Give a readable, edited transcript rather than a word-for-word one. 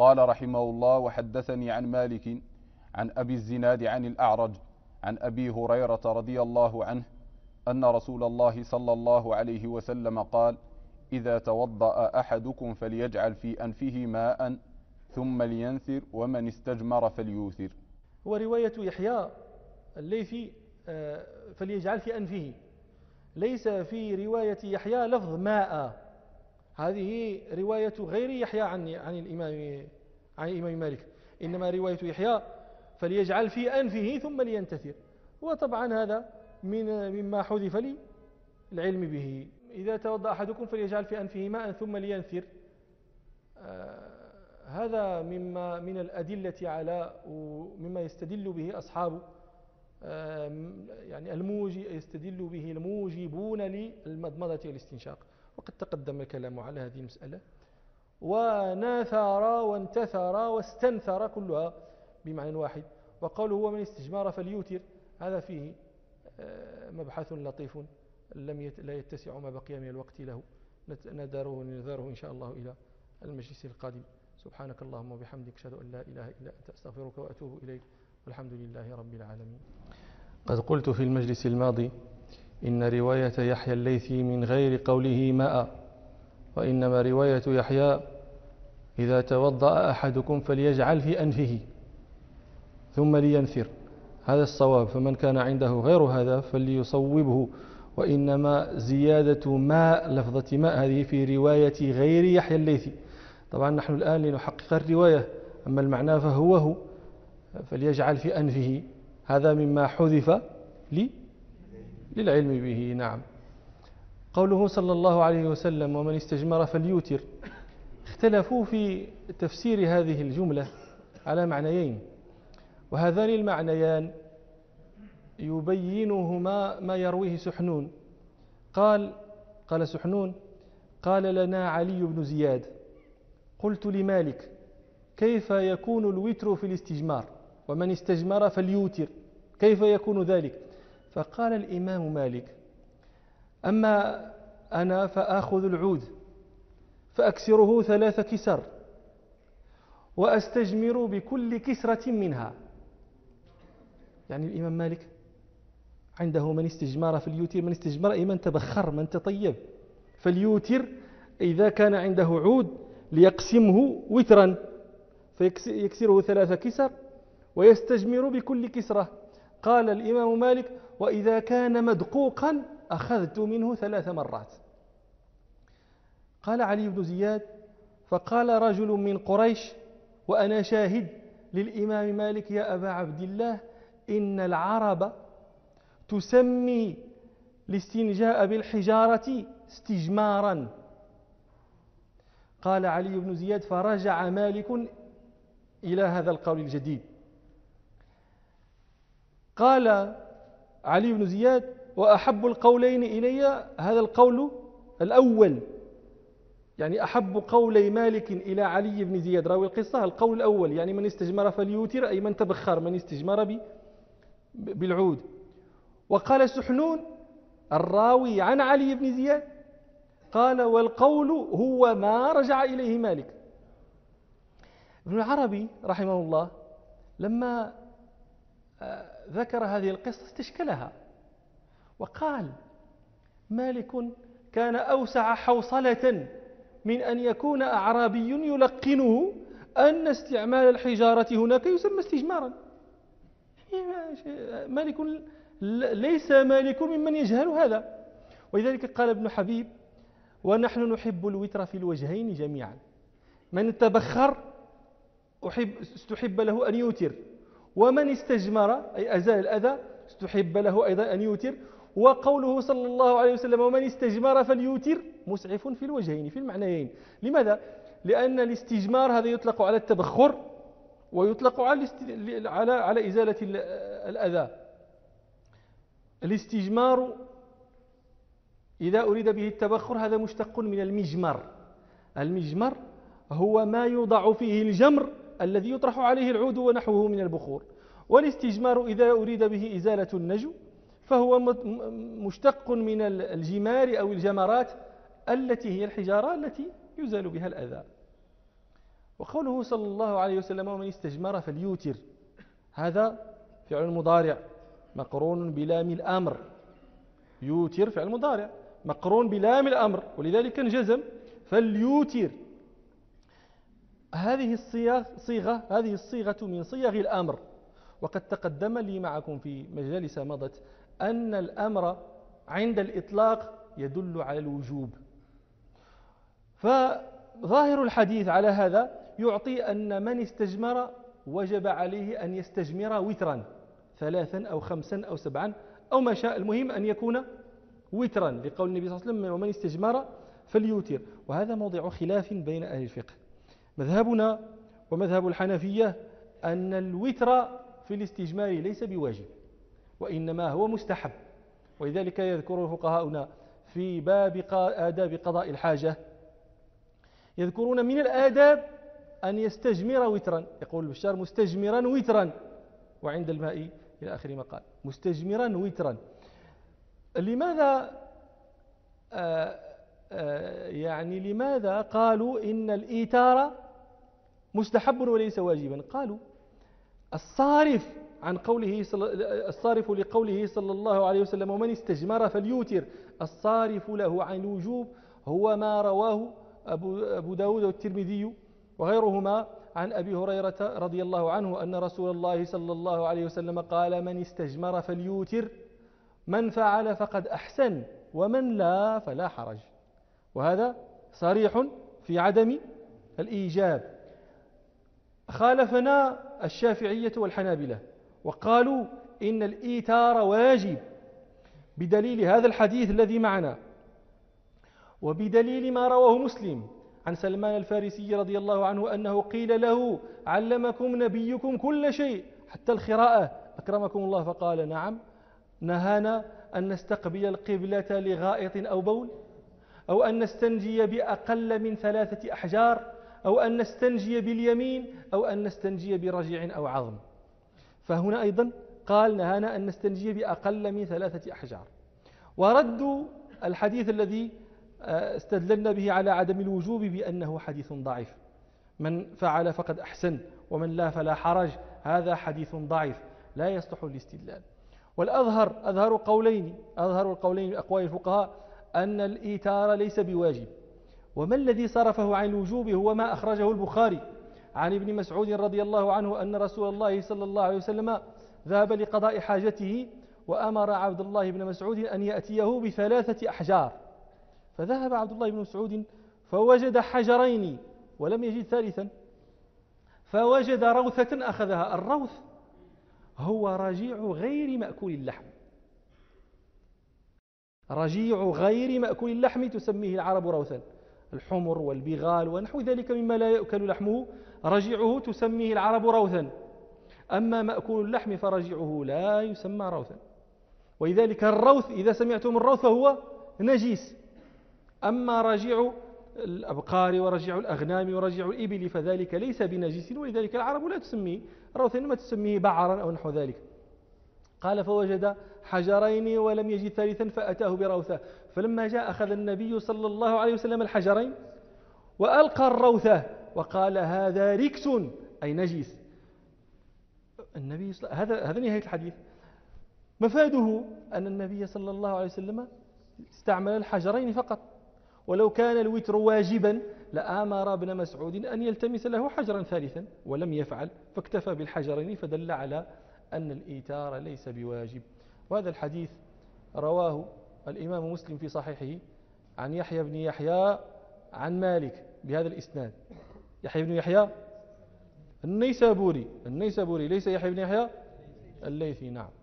قال رحمه الله: وحدثني عن مالك عن أبي الزناد عن الأعرج عن أبي هريرة رضي الله عنه أن رسول الله صلى الله عليه وسلم قال: إذا توضأ أحدكم فليجعل في أنفه ماء ثم لينثر ومن استجمر فليوثر. ورواية يحيى الليثي فليجعل في أنفه، ليس في رواية يحيى لفظ ماء، هذه رواية غير يحيى عن الإمام مالك، إنما رواية يحيى فليجعل في أنفه ثم لينتثر، وطبعا هذا مما حذف لي العلم به. إذا توضأ أحدكم فليجعل في أنفه ماء ثم لينثر، هذا من الأدلة على ومما يستدل به أصحاب يعني يستدل به الموجبون للمضمضة والاستنشاق، وقد تقدم الكلام على هذه المسألة. وناثر وانتثر واستنثر كلها بمعنى واحد. وقوله هو من استجمار فليوتر، هذا فيه مبحث لطيف لا يتسع ما بقي من الوقت له، نذره إن شاء الله إلى المجلس القادم. سبحانك اللهم وبحمدك، أشهد أن لا إله إلا أنت، أستغفرك وأتوب إليك، والحمد لله رب العالمين. قد قلت في المجلس الماضي إن رواية يحيى الليثي من غير قوله ماء، وإنما رواية يحيى إذا توضأ أحدكم فليجعل في أنفه ثم لينثر، هذا الصواب، فمن كان عنده غير هذا فليصوبه. وإنما زيادة ماء، لفظة ماء، هذه في رواية غير يحيى الليثي. طبعا نحن الآن لنحقق الرواية، أما المعنى فهو فليجعل في أنفه، هذا مما حذف للعلم به. نعم. قوله صلى الله عليه وسلم: ومن استجمر فليوتر، اختلفوا في تفسير هذه الجملة على معنيين، وهذان المعنيان يبينهما ما يرويه سحنون. قال سحنون: قال لنا علي بن زياد: قلت لمالك: كيف يكون الوتر في الاستجمار؟ ومن استجمر فليوتر، كيف يكون ذلك؟ فقال الإمام مالك: أما أنا فآخذ العود فأكسره 3 كسر وأستجمر بكل كسرة منها. يعني الإمام مالك عنده من استجمار فليوتر، من استجمر أي من تبخر، من تطيب، فليوتر إذا كان عنده عود ليقسمه وترا فيكسره 3 كسر ويستجمر بكل كسرة. قال الإمام مالك: وإذا كان مدقوقا أخذت منه 3 مرات. قال علي بن زياد: فقال رجل من قريش وأنا شاهد للإمام مالك: يا أبا عبد الله، إن العرب تسمي الاستنجاء بالحجارة استجمارا. قال علي بن زياد: فرجع مالك إلى هذا القول الجديد. قال علي بن زياد: وأحب القولين إلي هذا القول الأول، يعني أحب قولي مالك إلى علي بن زياد راوي القصة القول الأول، يعني من استجمر فليوتر، أي من تبخر، من استجمر بالعود. وقال سحنون الراوي عن علي بن زياد قال: والقول هو ما رجع إليه مالك. ابن العربي رحمه الله لما ذكر هذه القصة استشكلها، وقال: مالك كان أوسع حوصلة من أن يكون أعرابي يلقنه أن استعمال الحجارة هناك يسمى استجمارا. مالك ليس مالك ممن يجهل هذا. ولذلك قال ابن حبيب: ونحن نحب الوتر في الوجهين جميعا، من تبخر استحب له أن يوتر، ومن استجمر أي أزال الأذى استحب له أيضا أن يوتر. وقوله صلى الله عليه وسلم: ومن استجمر فليوتر، مسعف في الوجهين، في المعنيين. لماذا؟ لأن الاستجمار هذا يطلق على التبخر ويطلق على إزالة الأذى. الاستجمار إذا أريد به التبخر هذا مشتق من المجمر. المجمر هو ما يوضع فيه الجمر الذي يطرح عليه العود ونحوه من البخور. والاستجمار إذا أريد به إزالة النجو فهو مشتق من الجمار أو الجمرات التي هي الحجارة التي يزال بها الأذى. وقوله صلى الله عليه وسلم ومن استجمر فليوتر، هذا فعل مضارع مقرون بلام الأمر. يوتر فعل مضارع مقرون بلام الأمر، ولذلك انجزم فليوتر. هذه الصيغة من صيغ الأمر، وقد تقدم لي معكم في مجالس مضت أن الأمر عند الإطلاق يدل على الوجوب، فظاهر الحديث على هذا يعطي أن من استجمر وجب عليه أن يستجمر وترا 3 أو 5 أو 7 أو ما شاء، المهم أن يكون وترا، لقول النبي صلى الله عليه وسلم ومن استجمر فليوتر. وهذا موضع خلاف بين أهل الفقه. مذهبنا ومذهب الحنفية أن الوتر في الاستجمار ليس بواجب، وإنما هو مستحب، ولذلك يذكر فقهاؤنا في باب آداب قضاء الحاجة يذكرون من الآداب أن يستجمر وترا، يقول البشار مستجمرا وترا، وعند الماء إلى آخر ما قال مستجمرا وترا. لماذا لماذا قالوا إن الإيتار مستحب وليس واجبا؟ قالوا الصارف لقوله صلى الله عليه وسلم ومن استجمر فليوتر، الصارف له عن الوجوب هو ما رواه أبو داود والترمذي وغيرهما عن أبي هريرة رضي الله عنه أن رسول الله صلى الله عليه وسلم قال من استجمر فليوتر، من فعل فقد أحسن ومن لا فلا حرج. وهذا صريح في عدم الإيجاب. خالفنا الشافعية والحنابلة وقالوا إن الإيتار واجب بدليل هذا الحديث الذي معنا، وبدليل ما رواه مسلم عن سلمان الفارسي رضي الله عنه أنه قيل له علمكم نبيكم كل شيء حتى الخراءة أكرمكم الله، فقال نعم، نهانا أن نستقبل القبلة لغائط أو بول، أو أن نستنجي بأقل من 3 أحجار، أو أن نستنجي باليمين، أو أن نستنجي برجع أو عظم. فهنا أيضا قال نهانا أن نستنجي بأقل من 3 أحجار. وردوا الحديث الذي استدللنا به على عدم الوجوب بأنه حديث ضعيف، من فعل فقد أحسن ومن لا فلا حرج، هذا حديث ضعيف لا يصلح للاستدلال. والأظهر أظهر القولين أقوال الفقهاء أن الإيتار ليس بواجب. وما الذي صرفه عن الوجوب هو ما أخرجه البخاري عن ابن مسعود رضي الله عنه أن رسول الله صلى الله عليه وسلم ذهب لقضاء حاجته وأمر عبد الله بن مسعود أن يأتيه ب3 أحجار، فذهب عبد الله بن مسعود فوجد حجرين ولم يجد ثالثا، فوجد روثة أخذها. الروث هو رجيع غير مأكول اللحم، رجيع غير مأكول اللحم تسميه العرب روثا، الحمر والبغال ونحو ذلك مما لا يأكل لحمه رجيعه تسميه العرب روثا. أما مأكول اللحم فرجيعه لا يسمى روثا، ولذلك الروث إذا سمعتم الروث فهو نجيس. أما رجيع الأبقار ورجيع الأغنام ورجيع الإبل فذلك ليس بنجيس، ولذلك العرب لا تسميه روثا إنما تسميه بعرا أو نحو ذلك. قال فوجد حجرين ولم يجد ثالثا فأتاه بروثة، فلما جاء أخذ النبي صلى الله عليه وسلم الحجرين وألقى الروثة وقال هذا ركس أي نجيس. هذا نهاية الحديث. مفاده أن النبي صلى الله عليه وسلم استعمل الحجرين فقط، ولو كان الوتر واجبا لآمر ابن مسعود أن يلتمس له حجرا ثالثا ولم يفعل، فاكتفى بالحجرين، فدل على أن الإيتار ليس بواجب. وهذا الحديث رواه الإمام مسلم في صحيحه عن يحيى بن يحيى عن مالك بهذا الإسناد. يحيى بن يحيى النيسابوري ليس يحيى بن يحيى الليثي، نعم.